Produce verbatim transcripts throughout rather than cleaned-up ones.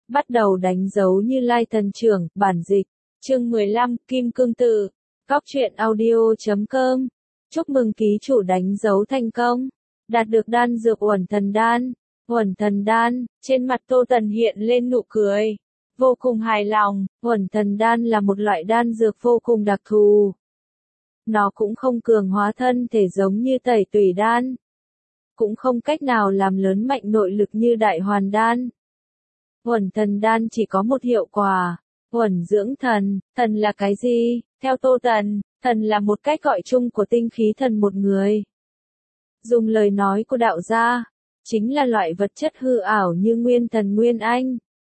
bắt đầu đánh dấu Như Lai thần trưởng, bản dịch, chương mười lăm, Kim Cương Tự, Góc truyện audio chấm com. Chúc mừng ký chủ đánh dấu thành công, đạt được đan dược Uẩn Thần Đan. Uẩn Thần Đan, trên mặt Tô Tần hiện lên nụ cười, vô cùng hài lòng. Uẩn Thần Đan là một loại đan dược vô cùng đặc thù. Nó cũng không cường hóa thân thể giống như Tẩy Tủy Đan, cũng không cách nào làm lớn mạnh nội lực như Đại Hoàn Đan. Uẩn Thần Đan chỉ có một hiệu quả, uẩn dưỡng thần. Thần là cái gì? Theo Tô Tần, thần là một cách gọi chung của tinh khí thần một người. Dùng lời nói của đạo gia, chính là loại vật chất hư ảo như nguyên thần nguyên anh.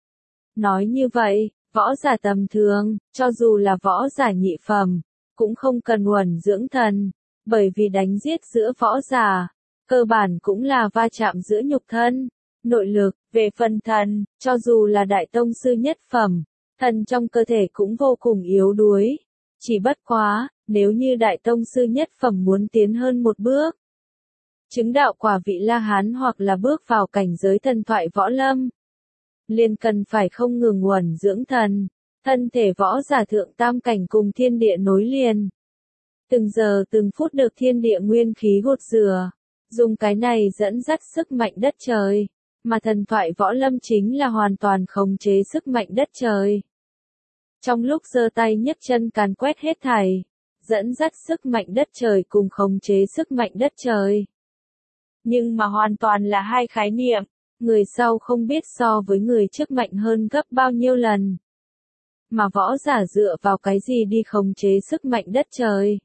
Nói như vậy, võ giả tầm thường, cho dù là võ giả nhị phẩm, cũng không cần uẩn dưỡng thần, bởi vì đánh giết giữa võ giả, cơ bản cũng là va chạm giữa nhục thân, nội lực. Về phần thần, cho dù là đại tông sư nhất phẩm, thần trong cơ thể cũng vô cùng yếu đuối. Chỉ bất quá, nếu như đại tông sư nhất phẩm muốn tiến hơn một bước, chứng đạo quả vị La Hán hoặc là bước vào cảnh giới thần thoại võ lâm, liền cần phải không ngừng uẩn dưỡng thần, thân thể võ giả thượng tam cảnh cùng thiên địa nối liền. Từng giờ từng phút được thiên địa nguyên khí gột rửa, dùng cái này dẫn dắt sức mạnh đất trời, mà thần thoại võ lâm chính là hoàn toàn khống chế sức mạnh đất trời. Trong lúc giơ tay nhấc chân càn quét hết thảy, dẫn dắt sức mạnh đất trời cùng khống chế sức mạnh đất trời. Nhưng mà hoàn toàn là hai khái niệm, người sau không biết so với người trước mạnh hơn gấp bao nhiêu lần. Mà võ giả dựa vào cái gì đi khống chế sức mạnh đất trời?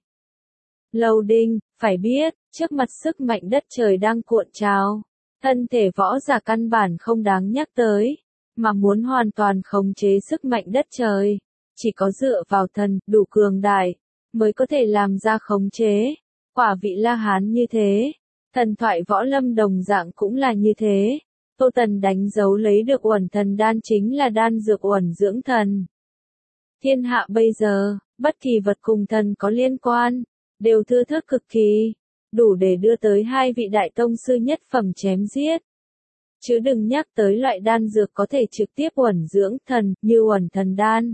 Lâu Đinh, phải biết, trước mặt sức mạnh đất trời đang cuộn trào, thân thể võ giả căn bản không đáng nhắc tới, mà muốn hoàn toàn khống chế sức mạnh đất trời, chỉ có dựa vào thần, đủ cường đại, mới có thể làm ra khống chế. Quả vị La Hán như thế, thần thoại võ lâm đồng dạng cũng là như thế. Tô Tần đánh dấu lấy được Uẩn Thần Đan chính là đan dược uẩn dưỡng thần. Thiên hạ bây giờ, bất kỳ vật cùng thần có liên quan, đều thưa thớt cực kỳ, đủ để đưa tới hai vị đại tông sư nhất phẩm chém giết. Chứ đừng nhắc tới loại đan dược có thể trực tiếp uẩn dưỡng thần, như Uẩn Thần Đan.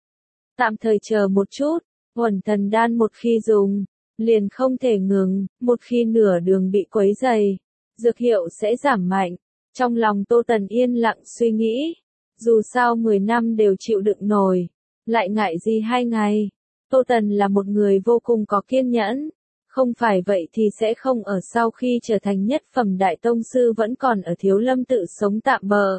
Tạm thời chờ một chút, Uẩn Thần Đan một khi dùng, liền không thể ngừng, một khi nửa đường bị quấy dày, dược hiệu sẽ giảm mạnh. Trong lòng Tô Tần yên lặng suy nghĩ, dù sao mười năm đều chịu đựng nổi, lại ngại gì hai ngày. Tô Tần là một người vô cùng có kiên nhẫn, không phải vậy thì sẽ không ở sau khi trở thành nhất phẩm đại tông sư vẫn còn ở Thiếu Lâm tự sống tạm bợ.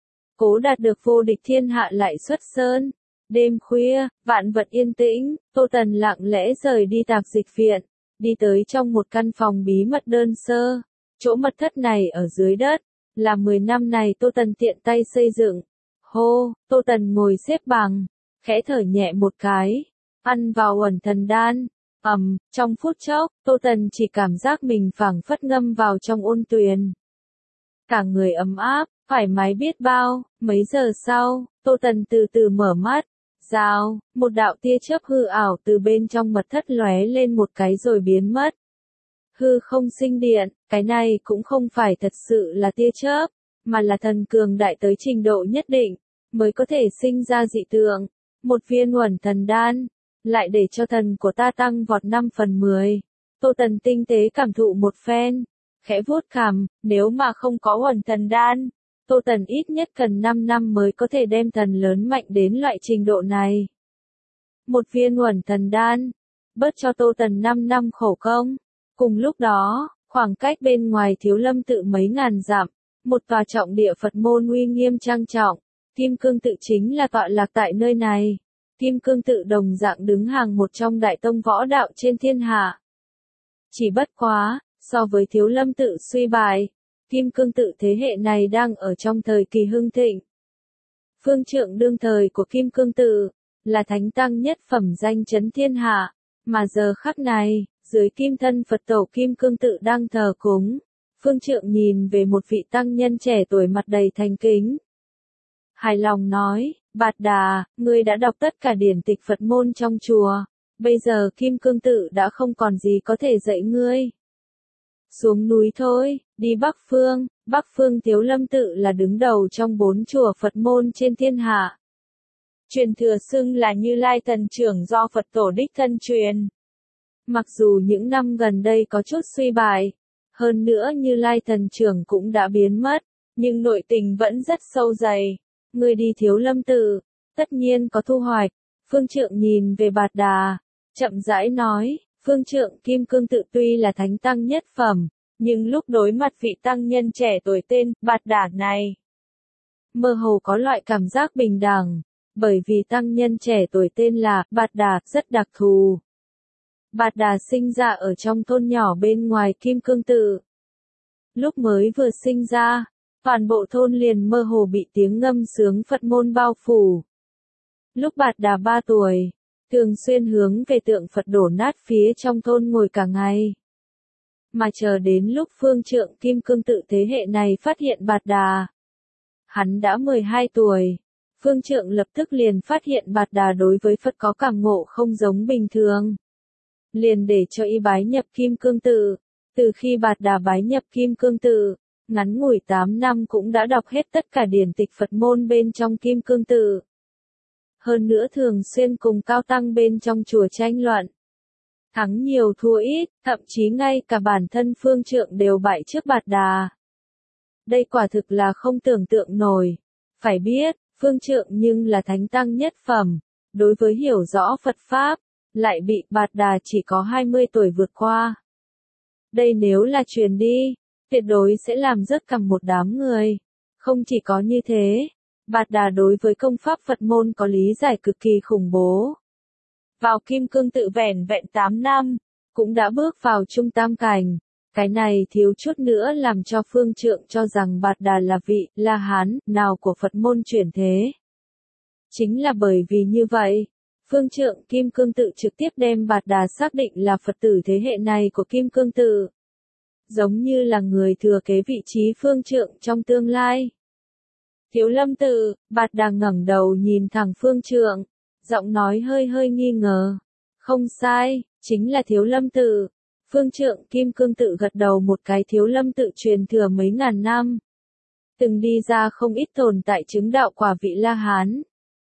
Cố đạt được vô địch thiên hạ lại xuất sơn. Đêm khuya, vạn vật yên tĩnh, Tô Tần lặng lẽ rời đi tạp dịch viện, đi tới trong một căn phòng bí mật đơn sơ. Chỗ mật thất này ở dưới đất, là mười năm này Tô Tần tiện tay xây dựng. Hô, Tô Tần ngồi xếp bằng, khẽ thở nhẹ một cái, ăn vào Uẩn Thần Đan. Ầm, um, trong phút chốc, Tô Tần chỉ cảm giác mình phảng phất ngâm vào trong ôn tuyền. Cả người ấm áp, thoải mái biết bao. Mấy giờ sau, Tô Tần từ từ mở mắt. Rào, một đạo tia chớp hư ảo từ bên trong mật thất lóe lên một cái rồi biến mất. Hư không sinh điện, cái này cũng không phải thật sự là tia chớp, mà là thần cường đại tới trình độ nhất định, mới có thể sinh ra dị tượng. Một viên Uẩn Thần Đan, lại để cho thần của ta tăng vọt năm phần mười. Tô Tần tinh tế cảm thụ một phen, khẽ vuốt cằm, nếu mà không có Uẩn Thần Đan, Tô Tần ít nhất cần năm năm mới có thể đem thần lớn mạnh đến loại trình độ này. Một viên Uẩn Thần Đan, bớt cho Tô Tần năm năm khổ công. Cùng lúc đó, khoảng cách bên ngoài Thiếu Lâm tự mấy ngàn dặm, một tòa trọng địa Phật môn uy nghiêm trang trọng, Kim Cương tự chính là tọa lạc tại nơi này. Kim Cương tự đồng dạng đứng hàng một trong đại tông võ đạo trên thiên hạ. Chỉ bất quá, so với Thiếu Lâm tự suy bại, Kim Cương tự thế hệ này đang ở trong thời kỳ hưng thịnh. Phương trượng đương thời của Kim Cương tự, là thánh tăng nhất phẩm danh chấn thiên hạ, mà giờ khắc này, dưới kim thân Phật tổ Kim Cương tự đang thờ cúng, phương trượng nhìn về một vị tăng nhân trẻ tuổi mặt đầy thành kính. Hài lòng nói, Bạt Đà, ngươi đã đọc tất cả điển tịch Phật môn trong chùa, bây giờ Kim Cương tự đã không còn gì có thể dạy ngươi. xuống núi thôi, đi Bắc Phương. Bắc Phương Thiếu Lâm Tự là đứng đầu trong bốn chùa Phật môn trên thiên hạ. Truyền thừa xưng là Như Lai Thần Trưởng do Phật Tổ đích thân truyền. Mặc dù những năm gần đây có chút suy bại, hơn nữa Như Lai Thần Trưởng cũng đã biến mất, nhưng nội tình vẫn rất sâu dày. Người đi Thiếu Lâm Tự, tất nhiên có thu hoạch. Phương Trượng nhìn về Bạt Đà, chậm rãi nói, Phương Trượng Kim Cương Tự tuy là thánh tăng nhất phẩm, nhưng lúc đối mặt vị tăng nhân trẻ tuổi tên Bạt Đà này, mơ hồ có loại cảm giác bình đẳng, bởi vì tăng nhân trẻ tuổi tên là Bạt Đà rất đặc thù. Bạt Đà sinh ra ở trong thôn nhỏ bên ngoài Kim Cương Tự. Lúc mới vừa sinh ra, toàn bộ thôn liền mơ hồ bị tiếng ngâm sướng Phật môn bao phủ. Lúc Bạt Đà ba tuổi, thường xuyên hướng về tượng Phật đổ nát phía trong thôn ngồi cả ngày. Mà chờ đến lúc Phương Trượng Kim Cương Tự thế hệ này phát hiện Bạt Đà, hắn đã mười hai tuổi. Phương Trượng lập tức liền phát hiện Bạt Đà đối với Phật có cảm ngộ không giống bình thường. Liền để cho y bái nhập Kim Cương Tự. Từ khi Bạt Đà bái nhập Kim Cương Tự, ngắn ngủi tám năm cũng đã đọc hết tất cả điển tịch Phật môn bên trong Kim Cương Tự. Hơn nữa thường xuyên cùng cao tăng bên trong chùa tranh luận. Thắng nhiều thua ít, thậm chí ngay cả bản thân Phương Trượng đều bại trước Bạt Đà. Đây quả thực là không tưởng tượng nổi. Phải biết, Phương Trượng nhưng là thánh tăng nhất phẩm, đối với hiểu rõ Phật Pháp, lại bị Bạt Đà chỉ có hai mươi tuổi vượt qua. Đây nếu là truyền đi, tuyệt đối sẽ làm rớt cằm một đám người. Không chỉ có như thế, Bạt Đà đối với công pháp Phật môn có lý giải cực kỳ khủng bố. Vào Kim Cương Tự vẻn vẹn tám năm, cũng đã bước vào trung tam cảnh. Cái này thiếu chút nữa làm cho Phương Trượng cho rằng Bạt Đà là vị La Hán nào của Phật môn chuyển thế. Chính là bởi vì như vậy, Phương Trượng Kim Cương Tự trực tiếp đem Bạt Đà xác định là Phật tử thế hệ này của Kim Cương Tự. Giống như là người thừa kế vị trí Phương Trượng trong tương lai. Thiếu Lâm Tự, Bạt Đà ngẩng đầu nhìn thẳng Phương Trượng, giọng nói hơi hơi nghi ngờ. Không sai, chính là Thiếu Lâm Tự. Phương Trượng Kim Cương Tự gật đầu một cái. Thiếu Lâm Tự truyền thừa mấy ngàn năm. Từng đi ra không ít tồn tại chứng đạo quả vị La Hán.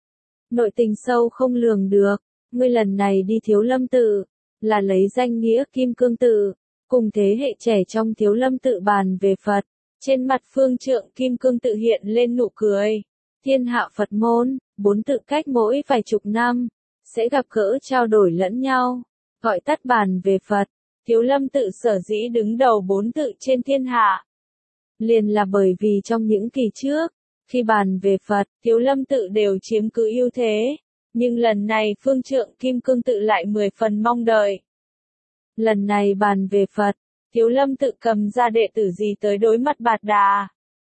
Nội tình sâu không lường được, ngươi lần này đi Thiếu Lâm Tự, là lấy danh nghĩa Kim Cương Tự, cùng thế hệ trẻ trong Thiếu Lâm Tự bàn về Phật. Trên mặt Phương Trượng Kim Cương Tự hiện lên nụ cười. Thiên hạ Phật môn, bốn tự cách mỗi vài chục năm, sẽ gặp gỡ trao đổi lẫn nhau, gọi tắt bàn về Phật. Thiếu Lâm Tự sở dĩ đứng đầu bốn tự trên thiên hạ, liền là bởi vì trong những kỳ trước, khi bàn về Phật, Thiếu Lâm Tự đều chiếm cứ ưu thế, nhưng lần này Phương Trượng Kim Cương Tự lại mười phần mong đợi. Lần này bàn về Phật, Thiếu Lâm Tự cầm ra đệ tử gì tới đối mặt Bạt Đà?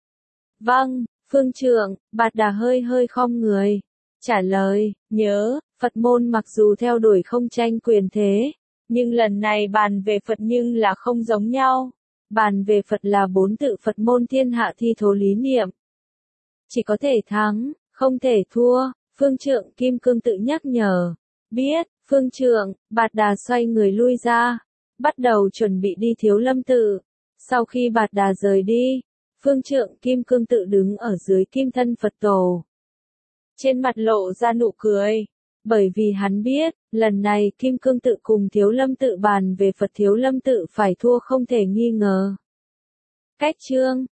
Vâng, Phương Trượng. Bạt Đà hơi hơi khom người, trả lời, nhớ, Phật môn mặc dù theo đuổi không tranh quyền thế, nhưng lần này bàn về Phật nhưng là không giống nhau. Bàn về Phật là bốn tự Phật môn thiên hạ thi thố lý niệm. Chỉ có thể thắng, không thể thua, Phương Trượng Kim Cương Tự nhắc nhở. Biết, Phương Trượng. Bạt Đà xoay người lui ra, bắt đầu chuẩn bị đi Thiếu Lâm Tự. Sau khi Bạt Đà rời đi, Phương Trượng Kim Cương Tự đứng ở dưới kim thân Phật Tổ. Trên mặt lộ ra nụ cười, bởi vì hắn biết, lần này Kim Cương Tự cùng Thiếu Lâm Tự bàn về Phật, Thiếu Lâm Tự phải thua không thể nghi ngờ. Cách chương